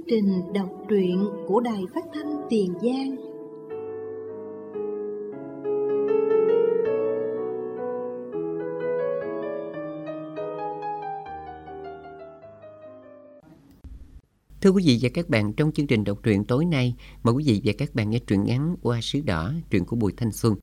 trình đọc truyện của Đài Phát thanh Tiền Giang. Thưa quý vị và các bạn, trong chương trình đọc truyện tối nay, mời quý vị và các bạn nghe truyện ngắn Hoa Sứ Đỏ, truyện của Bùi Thanh Xuân.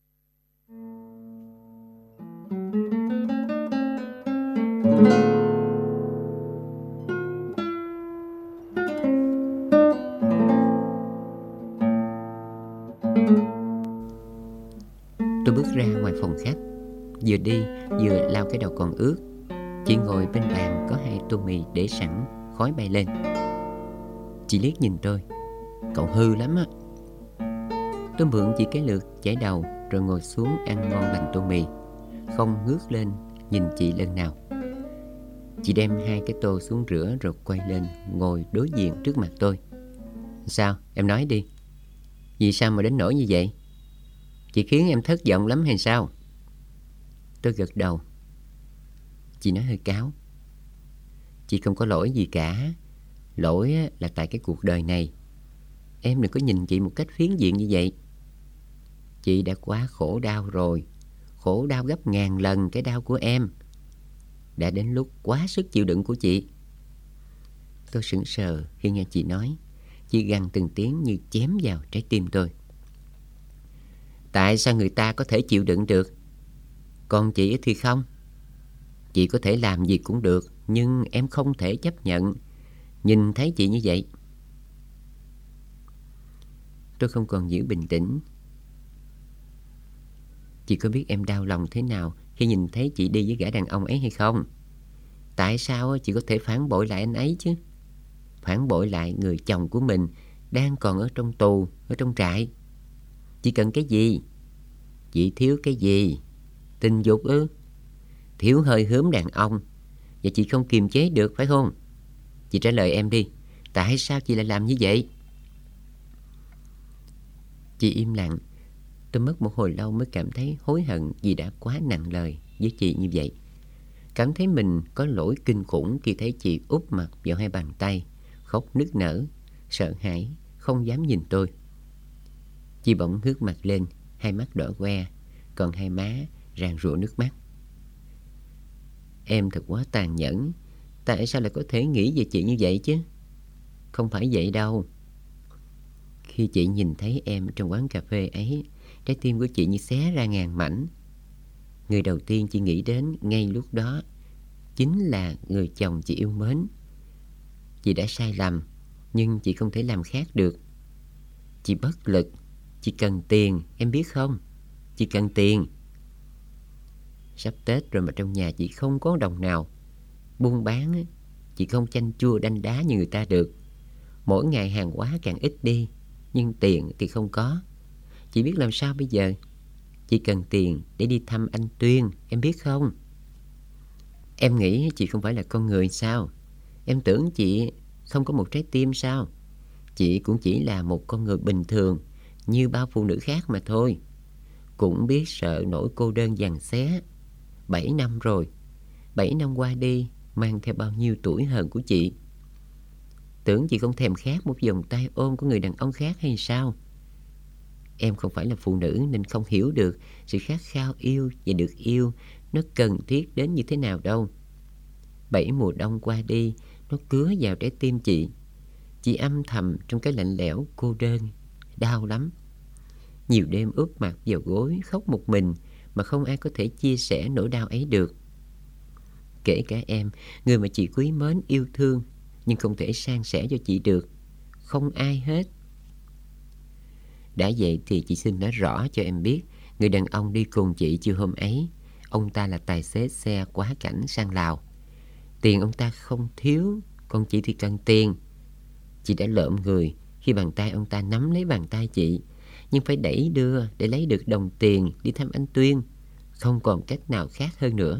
Tôi bước ra ngoài phòng khách, vừa đi vừa lau cái đầu còn ướt. Chị ngồi bên bàn có 2 tô mì để sẵn, khói bay lên. Chị liếc nhìn tôi: "Cậu hư lắm á." Tôi mượn chị cái lượt chải đầu rồi ngồi xuống ăn ngon lành tô mì, không ngước lên nhìn chị lần nào. Chị đem 2 cái tô xuống rửa rồi quay lên ngồi đối diện trước mặt tôi. "Sao? Em nói đi. Vì sao mà đến nỗi như vậy? Chị khiến em thất vọng lắm hay sao?" Tôi gật đầu. Chị nói hơi cáu: "Chị không có lỗi gì cả. Lỗi là tại cái cuộc đời này. Em đừng có nhìn chị một cách phiến diện như vậy. Chị đã quá khổ đau rồi, khổ đau gấp ngàn lần cái đau của em. Đã đến lúc quá sức chịu đựng của chị." Tôi sững sờ khi nghe chị nói. Chị gằn từng tiếng như chém vào trái tim tôi. "Tại sao người ta có thể chịu đựng được, còn chị thì không? Chị có thể làm gì cũng được, nhưng em không thể chấp nhận nhìn thấy chị như vậy." Tôi không còn giữ bình tĩnh. "Chị có biết em đau lòng thế nào khi nhìn thấy chị đi với gã đàn ông ấy hay không? Tại sao chị có thể phản bội lại anh ấy chứ? Phản bội lại người chồng của mình đang còn ở trong tù, ở trong trại. Chị cần cái gì? Chị thiếu cái gì? Tình dục ư? Thiếu hơi hướng đàn ông và chị không kiềm chế được phải không? Chị trả lời em đi. Tại sao chị lại làm như vậy?" Chị im lặng. Tôi mất một hồi lâu mới cảm thấy hối hận vì đã quá nặng lời với chị như vậy. Cảm thấy mình có lỗi kinh khủng khi thấy chị úp mặt vào 2 bàn tay, khóc nức nở, sợ hãi, không dám nhìn tôi. Chị bỗng ngước mặt lên, 2 mắt đỏ que, còn 2 má ràn rụa nước mắt. "Em thật quá tàn nhẫn. Tại sao lại có thể nghĩ về chị như vậy chứ? Không phải vậy đâu." Khi chị nhìn thấy em trong quán cà phê ấy, trái tim của chị như xé ra ngàn mảnh. Người đầu tiên chị nghĩ đến ngay lúc đó chính là người chồng chị yêu mến. Chị đã sai lầm, nhưng chị không thể làm khác được. Chị bất lực. Chị cần tiền, em biết không? Chị cần tiền. Sắp Tết rồi mà trong nhà chị không có đồng nào. Buôn bán, chị không chanh chua đanh đá như người ta được. Mỗi ngày hàng hóa càng ít đi, nhưng tiền thì không có. Chị biết làm sao bây giờ? Chị cần tiền để đi thăm anh Tuyên, em biết không? Em nghĩ chị không phải là con người sao? Em tưởng chị không có một trái tim sao? Chị cũng chỉ là một con người bình thường như bao phụ nữ khác mà thôi. Cũng biết sợ nỗi cô đơn giằng xé. 7 năm rồi. 7 năm qua đi, mang theo bao nhiêu tuổi hờn của chị. Tưởng chị không thèm khát một vòng tay ôm của người đàn ông khác hay sao? Em không phải là phụ nữ nên không hiểu được sự khát khao yêu và được yêu nó cần thiết đến như thế nào đâu. 7 mùa đông qua đi, nó cứa vào trái tim chị. Chị âm thầm trong cái lạnh lẽo cô đơn, đau lắm. Nhiều đêm úp mặt vào gối khóc một mình mà không ai có thể chia sẻ nỗi đau ấy được. Kể cả em, người mà chị quý mến yêu thương, nhưng không thể san sẻ cho chị được. Không ai hết. Đã vậy thì chị xin nói rõ cho em biết, người đàn ông đi cùng chị chiều hôm ấy, ông ta là tài xế xe quá cảnh sang Lào. Tiền ông ta không thiếu, còn chị thì cần tiền. Chị đã lợm người khi bàn tay ông ta nắm lấy bàn tay chị, nhưng phải đẩy đưa để lấy được đồng tiền đi thăm anh Tuyên. Không còn cách nào khác hơn nữa.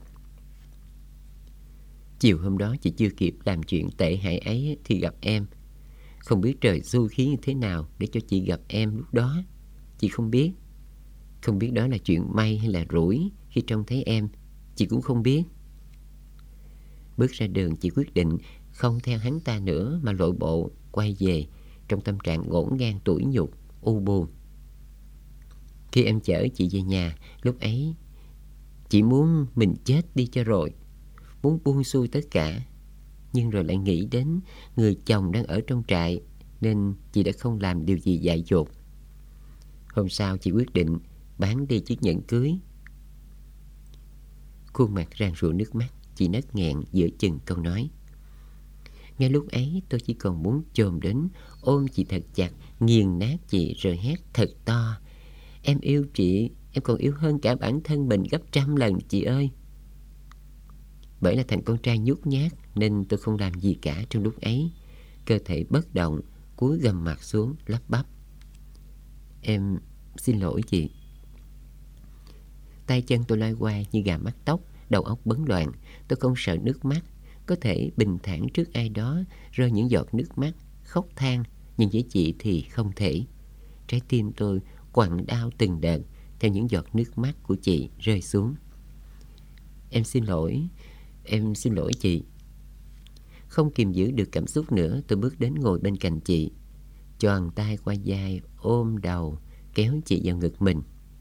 Chiều hôm đó chị chưa kịp làm chuyện tệ hại ấy thì gặp em. Không biết trời xui khiến như thế nào để cho chị gặp em lúc đó. Chị không biết. Không biết đó là chuyện may hay là rủi khi trông thấy em. Chị cũng không biết. Bước ra đường chị quyết định không theo hắn ta nữa mà lội bộ quay về trong tâm trạng ngổn ngang tủi nhục, u buồn. Khi em chở chị về nhà, lúc ấy chị muốn mình chết đi cho rồi, muốn buông xuôi tất cả. Nhưng rồi lại nghĩ đến người chồng đang ở trong trại, nên chị đã không làm điều gì dại dột. Hôm sau chị quyết định bán đi chiếc nhẫn cưới. Khuôn mặt ràn rụa nước mắt, chị nấc nghẹn giữa chừng câu nói. Ngay lúc ấy tôi chỉ còn muốn chồm đến ôm chị thật chặt, nghiền nát chị rồi hét thật to: Em yêu chị, em còn yêu hơn cả bản thân mình gấp 100 lần chị ơi. Bởi là thằng con trai nhút nhát nên tôi không làm gì cả trong lúc ấy. Cơ thể bất động, cúi gằm mặt xuống lắp bắp: Em xin lỗi chị. Tay chân tôi loay hoay như gà mắc tóc, đầu óc bấn loạn. Tôi không sợ nước mắt, có thể bình thản trước ai đó rơi những giọt nước mắt, khóc than, nhưng với chị thì không thể. Trái tim tôi quặn đau từng đợt theo những giọt nước mắt của chị rơi xuống. Em xin lỗi chị. Không kìm giữ được cảm xúc nữa, tôi bước đến ngồi bên cạnh chị, choàng tay qua vai, ôm đầu, kéo chị vào ngực mình.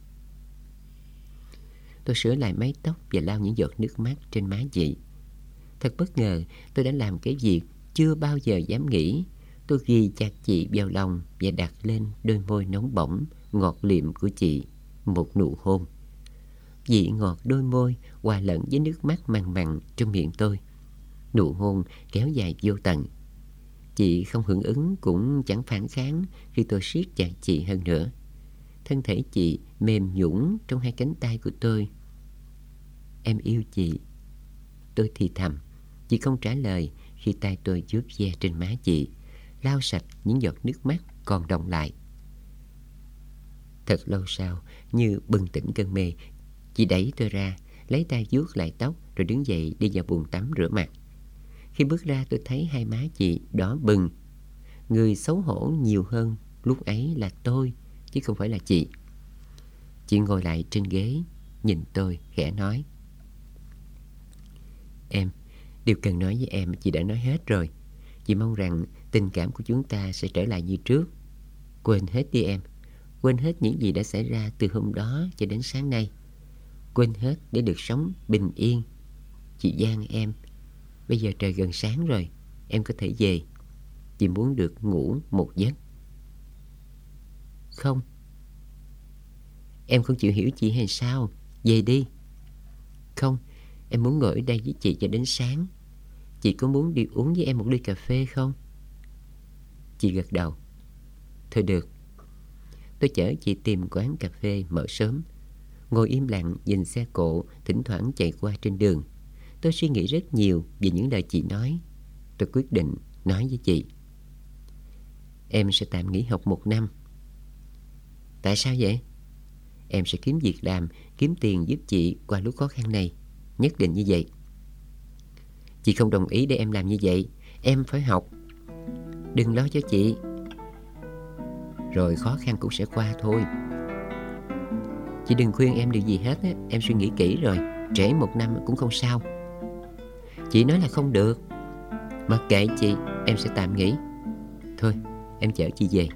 Tôi sửa lại mái tóc và lau những giọt nước mắt trên má chị. Thật bất ngờ, tôi đã làm cái việc chưa bao giờ dám nghĩ. Tôi ghì chặt chị vào lòng và đặt lên đôi môi nóng bỏng, ngọt liệm của chị một nụ hôn. Vị ngọt đôi môi hòa lẫn với nước mắt mặn mặn trong miệng tôi. Nụ hôn kéo dài vô tận. Chị không hưởng ứng cũng chẳng phản kháng khi tôi siết chặt chị hơn nữa. Thân thể chị mềm nhũn trong hai cánh tay của tôi. Em yêu chị, tôi thì thầm. Chị không trả lời khi tay tôi vuốt ve trên má chị, lau sạch những giọt nước mắt còn đọng lại. Thật lâu sau, như bừng tỉnh cơn mê, chị đẩy tôi ra, lấy tay vuốt lại tóc rồi đứng dậy đi vào bồn tắm rửa mặt. Khi bước ra tôi thấy hai má chị đỏ bừng. Người xấu hổ nhiều hơn lúc ấy là tôi, chứ không phải là chị. Chị ngồi lại trên ghế, nhìn tôi khẽ nói: Em, điều cần nói với em chị đã nói hết rồi. Chị mong rằng tình cảm của chúng ta sẽ trở lại như trước. Quên hết đi em. Quên hết những gì đã xảy ra từ hôm đó cho đến sáng nay. Quên hết để được sống bình yên. Chị van em. Bây giờ trời gần sáng rồi, em có thể về. Chị muốn được ngủ một giấc. Không. Em không chịu hiểu chị hay sao? Về đi. Không, em muốn ngồi ở đây với chị cho đến sáng. Chị có muốn đi uống với em một ly cà phê không? Chị gật đầu. Thôi được. Tôi chở chị tìm quán cà phê mở sớm. Ngồi im lặng nhìn xe cộ thỉnh thoảng chạy qua trên đường. Tôi suy nghĩ rất nhiều về những lời chị nói. Tôi quyết định nói với chị: Em sẽ tạm nghỉ học 1 năm. Tại sao vậy? Em sẽ kiếm việc làm, kiếm tiền giúp chị qua lúc khó khăn này. Nhất định như vậy. Chị không đồng ý để em làm như vậy. Em phải học. Đừng lo cho chị. Rồi khó khăn cũng sẽ qua thôi. Chị đừng khuyên em điều gì hết á. Em suy nghĩ kỹ rồi. Trễ 1 năm cũng không sao. Chị nói là không được. Mặc kệ chị, em sẽ tạm nghỉ. Thôi, em chở chị về.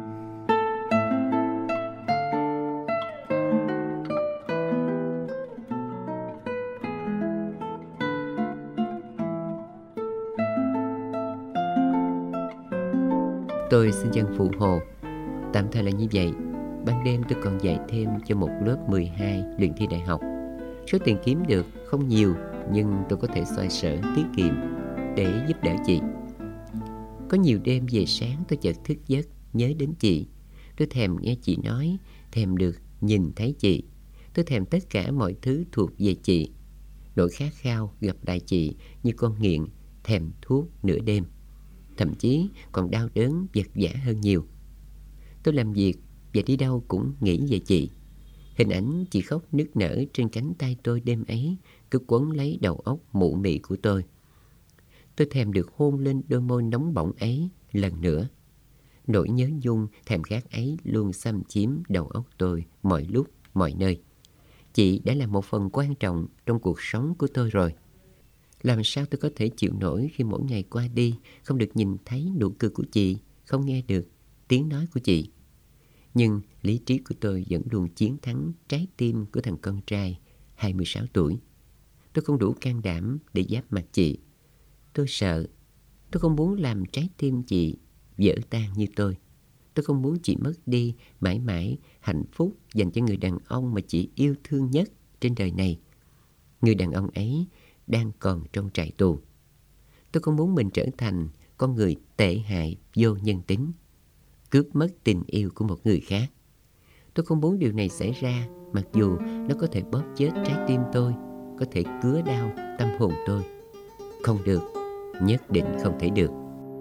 Tôi xin chân phụ hồ. Tạm thời là như vậy. Ban đêm tôi còn dạy thêm cho một lớp 12 luyện thi đại học. Số tiền kiếm được không nhiều, nhưng tôi có thể xoay sở tiết kiệm để giúp đỡ chị. Có nhiều đêm về sáng tôi chợt thức giấc nhớ đến chị. Tôi thèm nghe chị nói, thèm được nhìn thấy chị. Tôi thèm tất cả mọi thứ thuộc về chị. Nỗi khát khao gặp lại chị như con nghiện thèm thuốc nửa đêm. Thậm chí còn đau đớn vật vã hơn nhiều. Tôi làm việc và đi đâu cũng nghĩ về chị. Hình ảnh chị khóc nức nở trên cánh tay tôi đêm ấy cứ quấn lấy đầu óc mụ mị của tôi. Tôi thèm được hôn lên đôi môi nóng bỏng ấy lần nữa. Nỗi nhớ nhung thèm khát ấy luôn xâm chiếm đầu óc tôi mọi lúc, mọi nơi. Chị đã là một phần quan trọng trong cuộc sống của tôi rồi. Làm sao tôi có thể chịu nổi khi mỗi ngày qua đi không được nhìn thấy nụ cười của chị, không nghe được tiếng nói của chị. Nhưng lý trí của tôi vẫn luôn chiến thắng trái tim của thằng con trai 26 tuổi. Tôi không đủ can đảm để giáp mặt chị. Tôi sợ. Tôi không muốn làm trái tim chị vỡ tan như tôi. Tôi không muốn chị mất đi mãi mãi hạnh phúc dành cho người đàn ông mà chị yêu thương nhất trên đời này. Người đàn ông ấy đang còn trong trại tù. Tôi không muốn mình trở thành con người tệ hại, vô nhân tính, cướp mất tình yêu của một người khác. Tôi không muốn điều này xảy ra, mặc dù nó có thể bóp chết trái tim tôi, có thể cứa đau tâm hồn tôi. Không được, nhất định không thể được.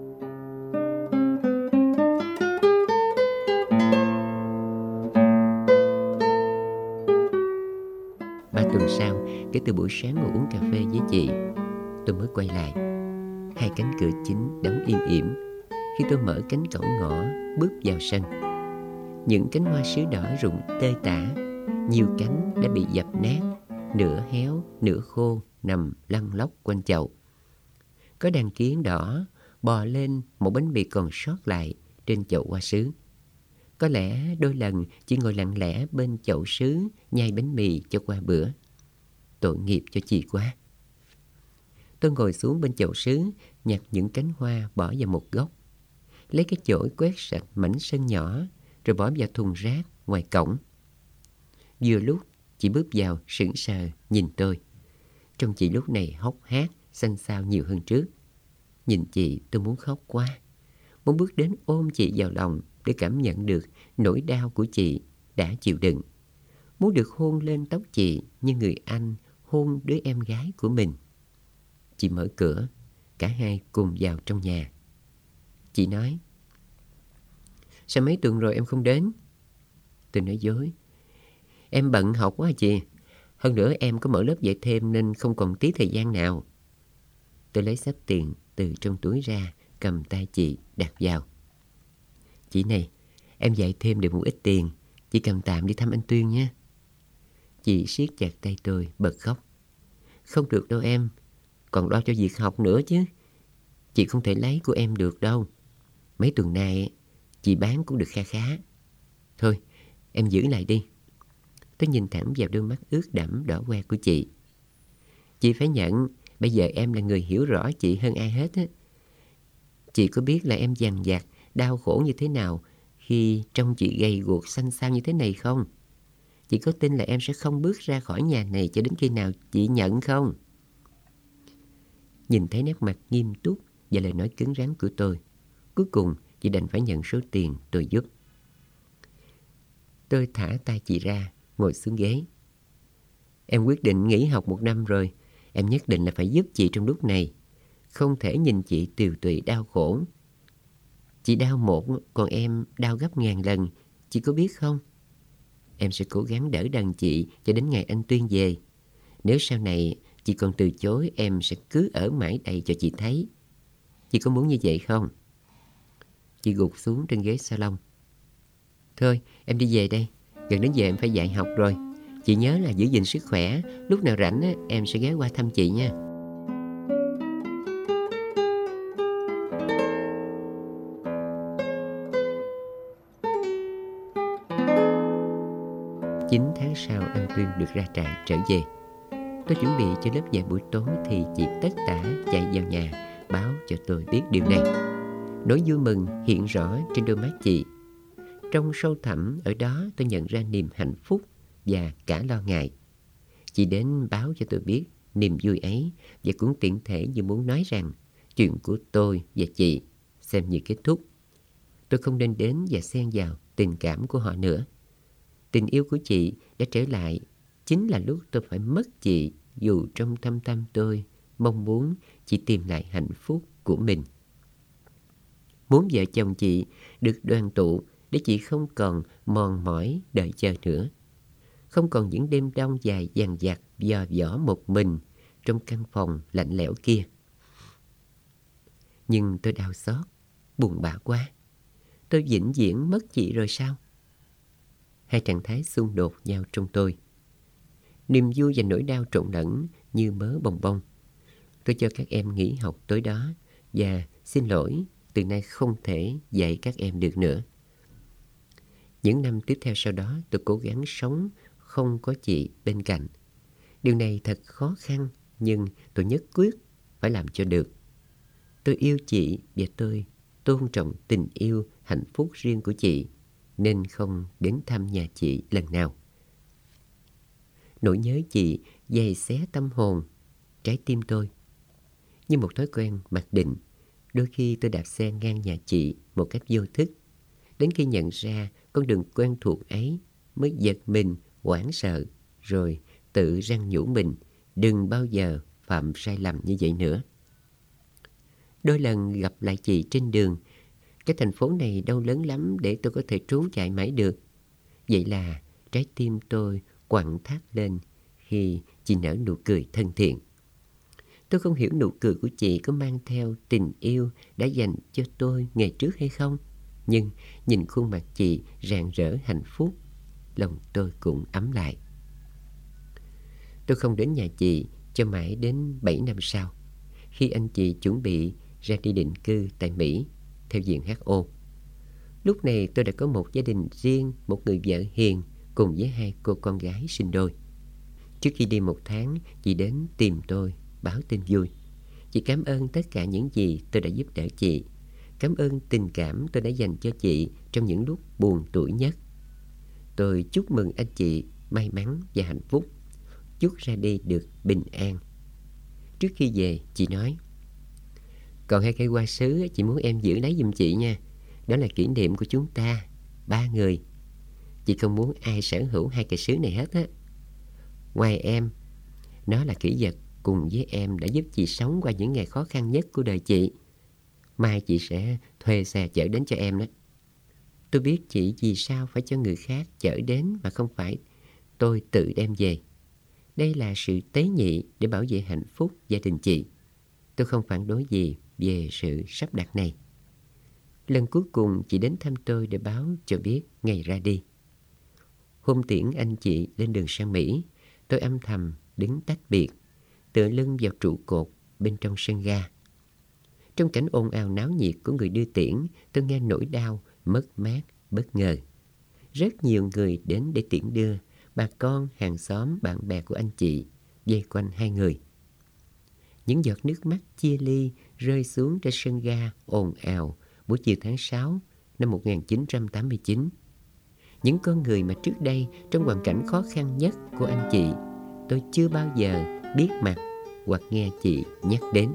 Ba tuần sau, kể từ buổi sáng ngồi uống cà phê với chị, tôi mới quay lại. Hai cánh cửa chính đóng im ỉm khi tôi mở cánh cổng ngõ bước vào sân. Những cánh hoa sứ đỏ rụng tơi tả, nhiều cánh đã bị dập nát, nửa héo nửa khô nằm lăn lóc quanh chậu. Có đàn kiến đỏ bò lên một bánh mì còn sót lại trên chậu hoa sứ. Có lẽ đôi lần chỉ ngồi lặng lẽ bên chậu sứ nhai bánh mì cho qua bữa. Tội nghiệp cho chị quá. Tôi ngồi xuống bên chậu sứ, nhặt những cánh hoa bỏ vào một góc, lấy cái chổi quét sạch mảnh sân nhỏ rồi bỏ vào thùng rác ngoài cổng. Vừa lúc chị bước vào sững sờ nhìn tôi. Trông chị lúc này hốc hác, xanh xao nhiều hơn trước. Nhìn chị tôi muốn khóc quá, muốn bước đến ôm chị vào lòng để cảm nhận được nỗi đau của chị đã chịu đựng. Muốn được hôn lên tóc chị như người anh hôn đứa em gái của mình. Chị mở cửa, cả hai cùng vào trong nhà. Chị nói: "Sao mấy tuần rồi em không đến?" Tôi nói dối: "Em bận học quá chị. Hơn nữa em có mở lớp dạy thêm nên không còn tí thời gian nào." Tôi lấy xấp tiền từ trong túi ra, cầm tay chị đặt vào. "Chị này, em dạy thêm được một ít tiền, chị cầm tạm đi thăm anh Tuyên nhé." Chị siết chặt tay tôi, bật khóc: "Không được đâu em, còn lo cho việc học nữa chứ. Chị không thể lấy của em được đâu. Mấy tuần nay chị bán cũng được kha khá. Thôi, em giữ lại đi." Tôi nhìn thẳng vào đôi mắt ướt đẫm đỏ que của chị. "Chị phải nhận, bây giờ em là người hiểu rõ chị hơn ai hết á. Chị có biết là em dằn vặt, đau khổ như thế nào khi trông chị gầy guộc xanh xao như thế này không? Chị có tin là em sẽ không bước ra khỏi nhà này cho đến khi nào chị nhận không?" Nhìn thấy nét mặt nghiêm túc và lời nói cứng rắn của tôi, cuối cùng chị đành phải nhận số tiền tôi giúp. Tôi thả tay chị ra, ngồi xuống ghế. "Em quyết định nghỉ học 1 năm rồi. Em nhất định là phải giúp chị trong lúc này. Không thể nhìn chị tiều tụy đau khổ. Chị đau một, còn em đau gấp ngàn lần. Chị có biết không? Em sẽ cố gắng đỡ đần chị cho đến ngày anh Tuyên về. Nếu sau này chị còn từ chối, em sẽ cứ ở mãi đây cho chị thấy. Chị có muốn như vậy không?" Chị gục xuống trên ghế salon. "Thôi, em đi về đây. Gần đến giờ em phải dạy học rồi. Chị nhớ là giữ gìn sức khỏe. Lúc nào rảnh á, em sẽ ghé qua thăm chị nha." Chín tháng sau, anh Tuyên được ra trại trở về. Tôi chuẩn bị cho lớp dạy buổi tối thì chị tất tả chạy vào nhà báo cho tôi biết điều này. Nỗi vui mừng hiện rõ trên đôi mắt chị. Trong sâu thẳm ở đó tôi nhận ra niềm hạnh phúc và cả lo ngại. Chị đến báo cho tôi biết niềm vui ấy và cũng tiện thể như muốn nói rằng chuyện của tôi và chị xem như kết thúc. Tôi không nên đến và xen vào tình cảm của họ nữa. Tình yêu của chị đã trở lại chính là lúc tôi phải mất chị, dù trong thâm tâm tôi mong muốn chị tìm lại hạnh phúc của mình. Muốn vợ chồng chị được đoàn tụ để chị không còn mòn mỏi đợi chờ nữa. Không còn những đêm đông dài dằng dặc dò dỏ một mình trong căn phòng lạnh lẽo kia. Nhưng tôi đau xót, buồn bã quá. Tôi vĩnh viễn mất chị rồi sao? Hai trạng thái xung đột nhau trong tôi. Niềm vui và nỗi đau trộn lẫn như mớ bồng bông. Tôi cho các em nghỉ học tối đó và xin lỗi, từ nay không thể dạy các em được nữa. Những năm tiếp theo sau đó, tôi cố gắng sống không có chị bên cạnh. Điều này thật khó khăn, nhưng tôi nhất quyết phải làm cho được. Tôi yêu chị và tôi tôn trọng tình yêu, hạnh phúc riêng của chị, nên không đến thăm nhà chị lần nào. Nỗi nhớ chị dày xé tâm hồn, trái tim tôi. Như một thói quen mặc định, đôi khi tôi đạp xe ngang nhà chị một cách vô thức. Đến khi nhận ra con đường quen thuộc ấy mới giật mình, hoảng sợ, rồi tự răn nhủ mình đừng bao giờ phạm sai lầm như vậy nữa. Đôi lần gặp lại chị trên đường, cái thành phố này đâu lớn lắm để tôi có thể trốn chạy mãi được. Vậy là trái tim tôi quặn thắt lên khi chị nở nụ cười thân thiện. Tôi không hiểu nụ cười của chị có mang theo tình yêu đã dành cho tôi ngày trước hay không. Nhưng nhìn khuôn mặt chị rạng rỡ hạnh phúc, lòng tôi cũng ấm lại. Tôi không đến nhà chị cho mãi đến 7 năm sau, khi anh chị chuẩn bị ra đi định cư tại Mỹ theo diện HO. Lúc này tôi đã có một gia đình riêng, một người vợ hiền cùng với 2 cô con gái sinh đôi. Trước khi đi 1 tháng, chị đến tìm tôi báo tin vui. Chị cảm ơn tất cả những gì tôi đã giúp đỡ chị. Cảm ơn tình cảm tôi đã dành cho chị trong những lúc buồn tủi nhất. Tôi chúc mừng anh chị may mắn và hạnh phúc, chúc ra đi được bình an. Trước khi về, chị nói: còn 2 cây hoa sứ chị muốn em giữ lấy giùm chị nha. Đó là kỷ niệm của chúng ta 3 người. Chị không muốn ai sở hữu 2 cây sứ này hết á. Ngoài em, nó là kỷ vật cùng với em đã giúp chị sống qua những ngày khó khăn nhất của đời chị. Mai chị sẽ thuê xe chở đến cho em đó. Tôi biết chị vì sao phải cho người khác chở đến mà không phải tôi tự đem về. Đây là sự tế nhị để bảo vệ hạnh phúc gia đình chị. Tôi không phản đối gì về sự sắp đặt này. Lần cuối cùng chị đến thăm tôi để báo cho biết ngày ra đi. Hôm tiễn anh chị lên đường sang Mỹ, tôi âm thầm đứng tách biệt, tựa lưng vào trụ cột bên trong sân ga. Trong cảnh ồn ào náo nhiệt của người đưa tiễn, tôi nghe nỗi đau, mất mát, bất ngờ. Rất nhiều người đến để tiễn đưa, bà con, hàng xóm, bạn bè của anh chị vây quanh 2 người. Những giọt nước mắt chia ly rơi xuống trên sân ga ồn ào buổi chiều tháng 6 năm 1989. Những con người mà trước đây trong hoàn cảnh khó khăn nhất của anh chị, tôi chưa bao giờ biết mặt hoặc nghe chị nhắc đến.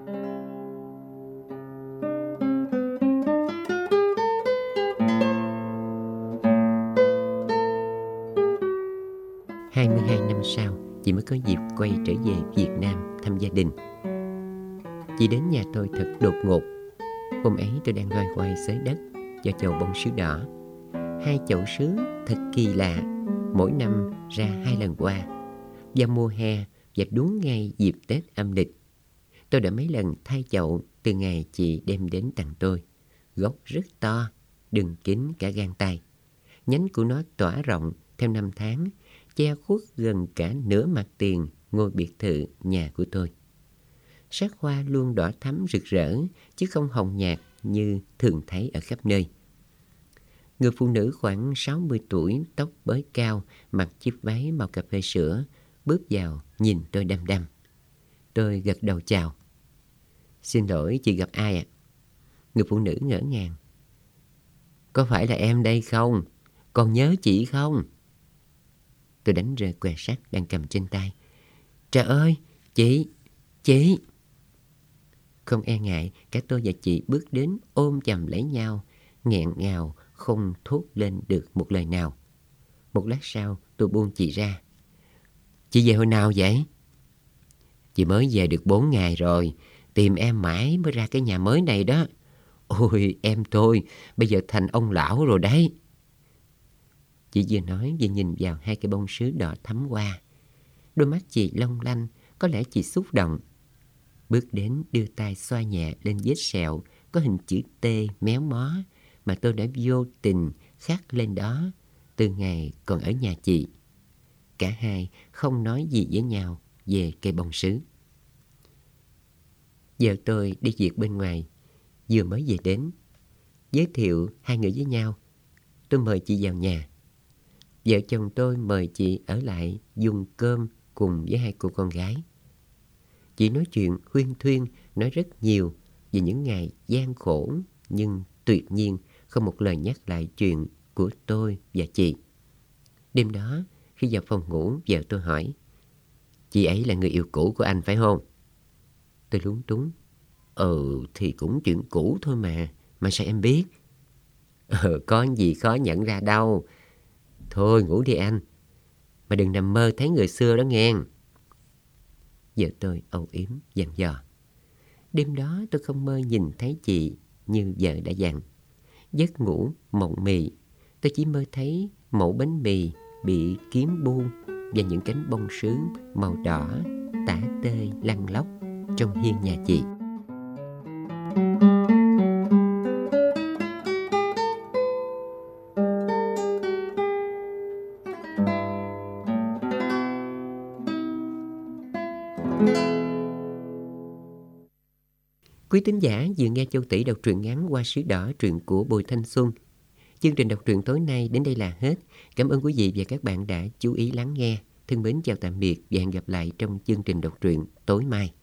Năm sau, chị mới có dịp quay trở về Việt Nam thăm gia đình. Chị đến nhà tôi thật đột ngột. Hôm ấy tôi đang loay hoay xới đất cho chậu bông sứ đỏ. 2 chậu sứ thật kỳ lạ, mỗi năm ra 2 lần hoa, vào mùa hè và đúng ngay dịp Tết âm lịch. Tôi đã mấy lần thay chậu từ ngày chị đem đến tặng tôi. Gốc rất to, đường kính cả gang tay. Nhánh của nó tỏa rộng theo năm tháng, che khuất gần cả nửa mặt tiền ngôi biệt thự nhà của tôi. Sắc hoa luôn đỏ thắm rực rỡ, chứ không hồng nhạt như thường thấy ở khắp nơi. Người phụ nữ khoảng 60 tuổi, tóc bới cao, mặc chiếc váy màu cà phê sữa, bước vào nhìn tôi đăm đăm. Tôi gật đầu chào. Xin lỗi, chị gặp ai ạ? Người phụ nữ ngỡ ngàng. Có phải là em đây không? Còn nhớ chị không? Tôi đánh rơi que sắt đang cầm trên tay. Trời ơi, chị! Không e ngại, cả tôi và chị bước đến ôm chầm lấy nhau, nghẹn ngào không thốt lên được một lời nào. Một lát sau tôi buông chị ra. Chị về hồi nào vậy? Chị mới về được 4 ngày rồi, tìm em mãi mới ra cái nhà mới này đó. Ôi em tôi, bây giờ thành ông lão rồi đấy. Chị vừa nói vừa nhìn vào 2 cái bông sứ đỏ thắm hoa. Đôi mắt chị long lanh, có lẽ chị xúc động. Bước đến đưa tay xoa nhẹ lên vết sẹo có hình chữ T méo mó mà tôi đã vô tình khắc lên đó từ ngày còn ở nhà chị. Cả hai không nói gì với nhau về cây bông sứ. Vợ tôi đi việc bên ngoài, vừa mới về đến. Giới thiệu hai người với nhau, tôi mời chị vào nhà. Vợ chồng tôi mời chị ở lại dùng cơm cùng với hai cô con gái. Chị nói chuyện huyên thuyên, nói rất nhiều về những ngày gian khổ, nhưng tuyệt nhiên không một lời nhắc lại chuyện của tôi và chị. Đêm đó, khi vào phòng ngủ, vợ tôi hỏi: "Chị ấy là người yêu cũ của anh phải không?" Tôi lúng túng: Thì cũng chuyện cũ thôi mà sao em biết?" Có gì khó nhận ra đâu. Thôi ngủ đi anh, mà đừng nằm mơ thấy người xưa đó nghe. Vợ tôi âu yếm dặn dò. Đêm đó tôi không mơ nhìn thấy chị như vợ đã dặn. Giấc ngủ mộng mị, tôi chỉ mơ thấy mẩu bánh mì bị kiếm buông và những cánh bông sứ màu đỏ tả tơi lăn lóc trong hiên nhà chị. Quý tín giả vừa nghe Châu Tỷ đọc truyện ngắn Hoa Sứ Đỏ, truyện của Bùi Thanh Xuân. Chương trình đọc truyện tối nay đến đây là hết. Cảm ơn quý vị và các bạn đã chú ý lắng nghe. Thân mến chào tạm biệt và hẹn gặp lại trong chương trình đọc truyện tối mai.